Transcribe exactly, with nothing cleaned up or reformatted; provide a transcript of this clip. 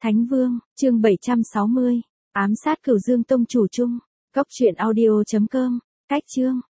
Thánh Vương, chương bảy trăm sáu mươi. Ám sát Cửu Dương Tông chủ Trung. Cốc truyện audio chấm com. Cách chương.